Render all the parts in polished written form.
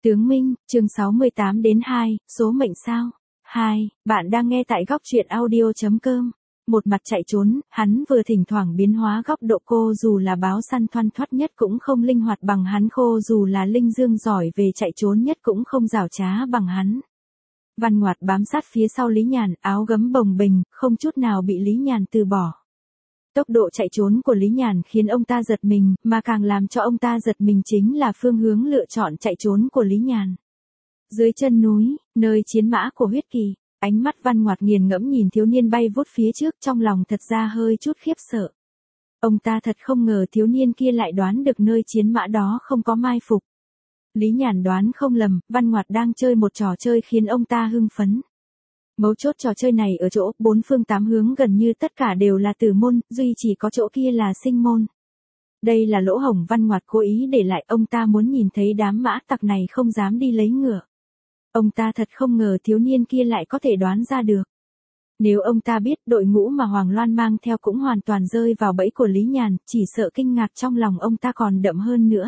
Tướng Minh, chương 68 đến 2, số mệnh sao? 2, bạn đang nghe tại góc truyện audio.com. Một mặt chạy trốn, hắn vừa thỉnh thoảng biến hóa góc độ cô dù là báo săn thoăn thoắt nhất cũng không linh hoạt bằng hắn, khô dù là linh dương giỏi về chạy trốn nhất cũng không giảo trá bằng hắn. Văn Ngoạt bám sát phía sau Lý Nhàn, áo gấm bồng bềnh, không chút nào bị Lý Nhàn từ bỏ. Tốc độ chạy trốn của Lý Nhàn khiến ông ta giật mình, mà càng làm cho ông ta giật mình chính là phương hướng lựa chọn chạy trốn của Lý Nhàn. Dưới chân núi, nơi chiến mã của huyết kỳ, ánh mắt Văn Ngoạt nghiền ngẫm nhìn thiếu niên bay vút phía trước, trong lòng thật ra hơi chút khiếp sợ. Ông ta thật không ngờ thiếu niên kia lại đoán được nơi chiến mã đó không có mai phục. Lý Nhàn đoán không lầm, Văn Ngoạt đang chơi một trò chơi khiến ông ta hưng phấn. Mấu chốt trò chơi này ở chỗ, bốn phương tám hướng gần như tất cả đều là tử môn, duy chỉ có chỗ kia là sinh môn. Đây là lỗ hổng Văn Ngoạt cố ý để lại, ông ta muốn nhìn thấy đám mã tặc này không dám đi lấy ngựa. Ông ta thật không ngờ thiếu niên kia lại có thể đoán ra được. Nếu ông ta biết đội ngũ mà Hoàng Loan mang theo cũng hoàn toàn rơi vào bẫy của Lý Nhàn, chỉ sợ kinh ngạc trong lòng ông ta còn đậm hơn nữa.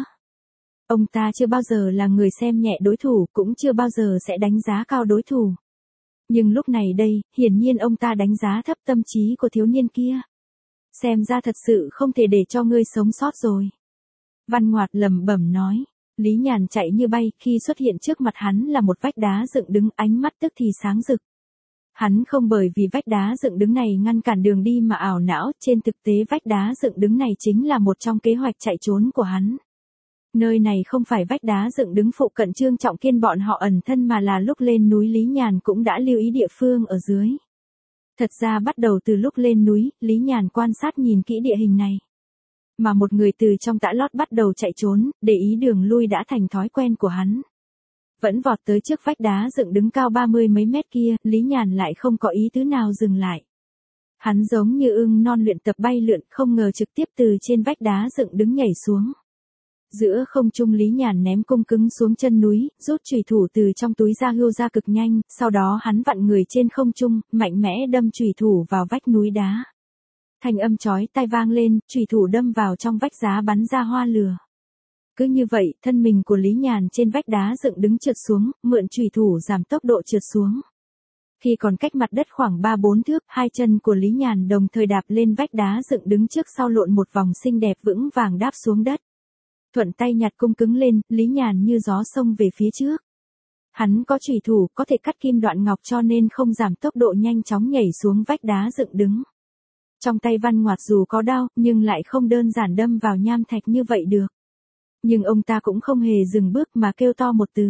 Ông ta chưa bao giờ là người xem nhẹ đối thủ, cũng chưa bao giờ sẽ đánh giá cao đối thủ. Nhưng lúc này đây, hiển nhiên ông ta đánh giá thấp tâm trí của thiếu niên kia. Xem ra thật sự không thể để cho ngươi sống sót rồi. Văn Ngoạt lẩm bẩm nói. Lý Nhàn chạy như bay, khi xuất hiện trước mặt hắn là một vách đá dựng đứng, ánh mắt tức thì sáng rực. Hắn không bởi vì vách đá dựng đứng này ngăn cản đường đi mà ảo não, trên thực tế vách đá dựng đứng này chính là một trong kế hoạch chạy trốn của hắn. Nơi này không phải vách đá dựng đứng phụ cận Trương Trọng Kiên bọn họ ẩn thân, mà là lúc lên núi Lý Nhàn cũng đã lưu ý địa phương ở dưới. Thật ra bắt đầu từ lúc lên núi, Lý Nhàn quan sát nhìn kỹ địa hình này. Mà một người từ trong tã lót bắt đầu chạy trốn, để ý đường lui đã thành thói quen của hắn. Vẫn vọt tới trước vách đá dựng đứng cao 30 mấy mét kia, Lý Nhàn lại không có ý tứ nào dừng lại. Hắn giống như ưng non luyện tập bay lượn, không ngờ trực tiếp từ trên vách đá dựng đứng nhảy xuống. Giữa không trung Lý Nhàn ném cung cứng xuống chân núi, rút chùy thủ từ trong túi ra hưu ra cực nhanh, sau đó hắn vặn người trên không trung, mạnh mẽ đâm chùy thủ vào vách núi đá. Thanh âm chói tai vang lên, chùy thủ đâm vào trong vách đá bắn ra hoa lửa. Cứ như vậy, thân mình của Lý Nhàn trên vách đá dựng đứng trượt xuống, mượn chùy thủ giảm tốc độ trượt xuống. Khi còn cách mặt đất khoảng 3-4 thước, hai chân của Lý Nhàn đồng thời đạp lên vách đá dựng đứng trước sau lộn một vòng xinh đẹp vững vàng đáp xuống đất. Thuận tay nhặt cung cứng lên, Lý Nhàn như gió xông về phía trước. Hắn có chùy thủ, có thể cắt kim đoạn ngọc, cho nên không giảm tốc độ nhanh chóng nhảy xuống vách đá dựng đứng. Trong tay Văn Ngoạt dù có đao, nhưng lại không đơn giản đâm vào nham thạch như vậy được. Nhưng ông ta cũng không hề dừng bước mà kêu to một từ.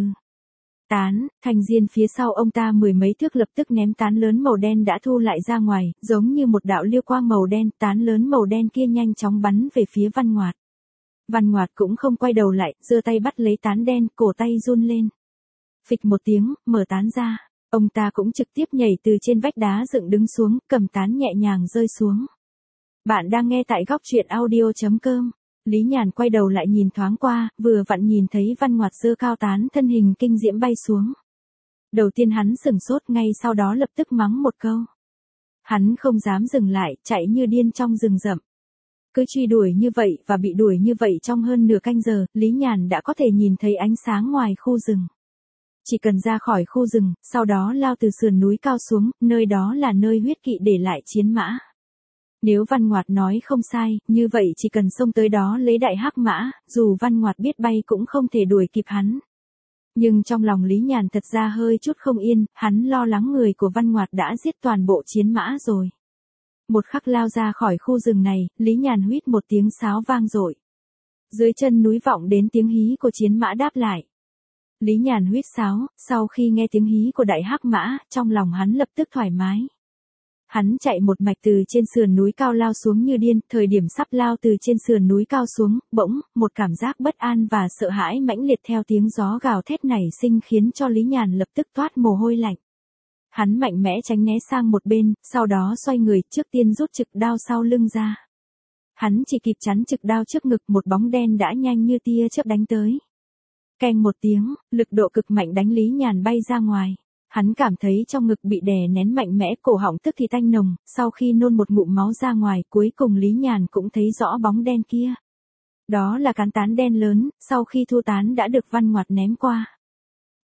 Tán, thành diên phía sau ông ta 10 mấy thước lập tức ném tán lớn màu đen đã thu lại ra ngoài, giống như một đạo liêu quang màu đen, tán lớn màu đen kia nhanh chóng bắn về phía Văn Ngoạt. Văn Ngoạt cũng không quay đầu lại, giơ tay bắt lấy tán đen, cổ tay run lên. Phịch một tiếng, mở tán ra. Ông ta cũng trực tiếp nhảy từ trên vách đá dựng đứng xuống, cầm tán nhẹ nhàng rơi xuống. Bạn đang nghe tại góc truyện audio.com. Lý Nhàn quay đầu lại nhìn thoáng qua, vừa vặn nhìn thấy Văn Ngoạt giơ cao tán, thân hình kinh diễm bay xuống. Đầu tiên hắn sửng sốt, ngay sau đó lập tức mắng một câu. Hắn không dám dừng lại, chạy như điên trong rừng rậm. Cứ truy đuổi như vậy và bị đuổi như vậy trong hơn nửa canh giờ, Lý Nhàn đã có thể nhìn thấy ánh sáng ngoài khu rừng. Chỉ cần ra khỏi khu rừng, sau đó lao từ sườn núi cao xuống, nơi đó là nơi huyết kỵ để lại chiến mã. Nếu Văn Ngoạt nói không sai, như vậy chỉ cần xông tới đó lấy đại hắc mã, dù Văn Ngoạt biết bay cũng không thể đuổi kịp hắn. Nhưng trong lòng Lý Nhàn thật ra hơi chút không yên, hắn lo lắng người của Văn Ngoạt đã giết toàn bộ chiến mã rồi. Một khắc lao ra khỏi khu rừng này, Lý Nhàn huýt một tiếng sáo vang dội. Dưới chân núi vọng đến tiếng hí của chiến mã đáp lại. Lý Nhàn huýt sáo, sau khi nghe tiếng hí của đại hắc mã, trong lòng hắn lập tức thoải mái. Hắn chạy một mạch từ trên sườn núi cao lao xuống như điên, thời điểm sắp lao từ trên sườn núi cao xuống, bỗng, một cảm giác bất an và sợ hãi mãnh liệt theo tiếng gió gào thét nảy sinh khiến cho Lý Nhàn lập tức toát mồ hôi lạnh. Hắn mạnh mẽ tránh né sang một bên, sau đó xoay người, trước tiên rút trực đao sau lưng ra. Hắn chỉ kịp chắn trực đao trước ngực, một bóng đen đã nhanh như tia chớp đánh tới. Keng một tiếng, lực độ cực mạnh đánh Lý Nhàn bay ra ngoài. Hắn cảm thấy trong ngực bị đè nén mạnh mẽ, cổ họng tức thì tanh nồng, sau khi nôn một ngụm máu ra ngoài, cuối cùng Lý Nhàn cũng thấy rõ bóng đen kia. Đó là cán tán đen lớn, sau khi thu tán đã được Văn Ngoạt ném qua.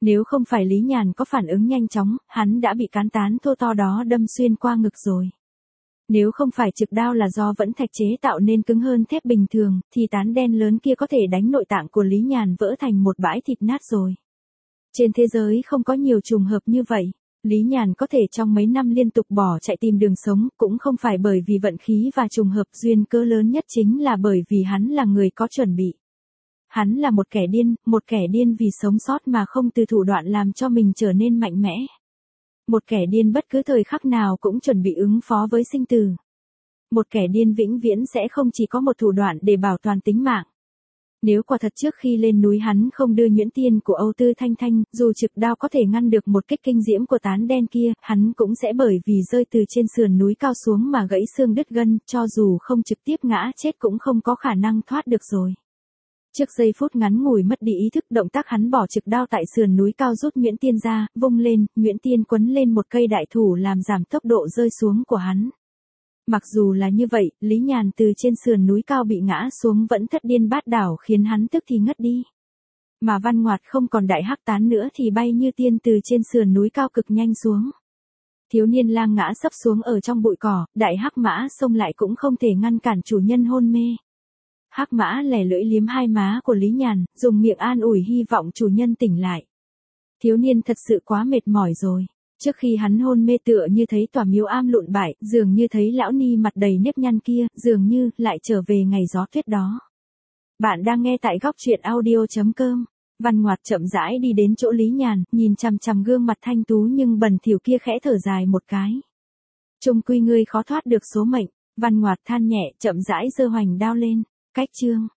Nếu không phải Lý Nhàn có phản ứng nhanh chóng, hắn đã bị cán tán thô to đó đâm xuyên qua ngực rồi. Nếu không phải trực đao là do vẫn thạch chế tạo nên cứng hơn thép bình thường, thì tán đen lớn kia có thể đánh nội tạng của Lý Nhàn vỡ thành một bãi thịt nát rồi. Trên thế giới không có nhiều trùng hợp như vậy. Lý Nhàn có thể trong mấy năm liên tục bỏ chạy tìm đường sống, cũng không phải bởi vì vận khí và trùng hợp, duyên cớ lớn nhất chính là bởi vì hắn là người có chuẩn bị. Hắn là một kẻ điên vì sống sót mà không từ thủ đoạn làm cho mình trở nên mạnh mẽ. Một kẻ điên bất cứ thời khắc nào cũng chuẩn bị ứng phó với sinh tử. Một kẻ điên vĩnh viễn sẽ không chỉ có một thủ đoạn để bảo toàn tính mạng. Nếu quả thật trước khi lên núi hắn không đưa nhuyễn tiên của Âu Tư Thanh Thanh, dù trực đao có thể ngăn được một kích kinh diễm của tán đen kia, hắn cũng sẽ bởi vì rơi từ trên sườn núi cao xuống mà gãy xương đứt gân, cho dù không trực tiếp ngã chết cũng không có khả năng thoát được rồi. Trước giây phút ngắn ngủi mất đi ý thức, động tác hắn bỏ trực đao tại sườn núi cao rút nhuyễn tiên ra, vung lên, nhuyễn tiên quấn lên một cây đại thụ làm giảm tốc độ rơi xuống của hắn. Mặc dù là như vậy, Lý Nhàn từ trên sườn núi cao bị ngã xuống vẫn thất điên bát đảo khiến hắn tức thì ngất đi. Mà Văn Ngoạt không còn đại hắc tán nữa thì bay như tiên từ trên sườn núi cao cực nhanh xuống. Thiếu niên lang ngã sấp xuống ở trong bụi cỏ, đại hắc mã xông lại cũng không thể ngăn cản chủ nhân hôn mê. Hắc mã lẻ lưỡi liếm hai má của Lý Nhàn, dùng miệng an ủi hy vọng chủ nhân tỉnh lại. Thiếu niên thật sự quá mệt mỏi rồi. Trước khi hắn hôn mê tựa như thấy tòa miếu am lụn bại, dường như thấy lão ni mặt đầy nếp nhăn kia, dường như lại trở về ngày gió tuyết đó. Bạn đang nghe tại góc truyện audio.com. Văn Ngoạt chậm rãi đi đến chỗ Lý Nhàn, nhìn chằm chằm gương mặt thanh tú nhưng bẩn thỉu kia khẽ thở dài một cái. Chung quy ngươi khó thoát được số mệnh. Văn Ngoạt than nhẹ, chậm rãi giơ hoành đao lên. Cách chương.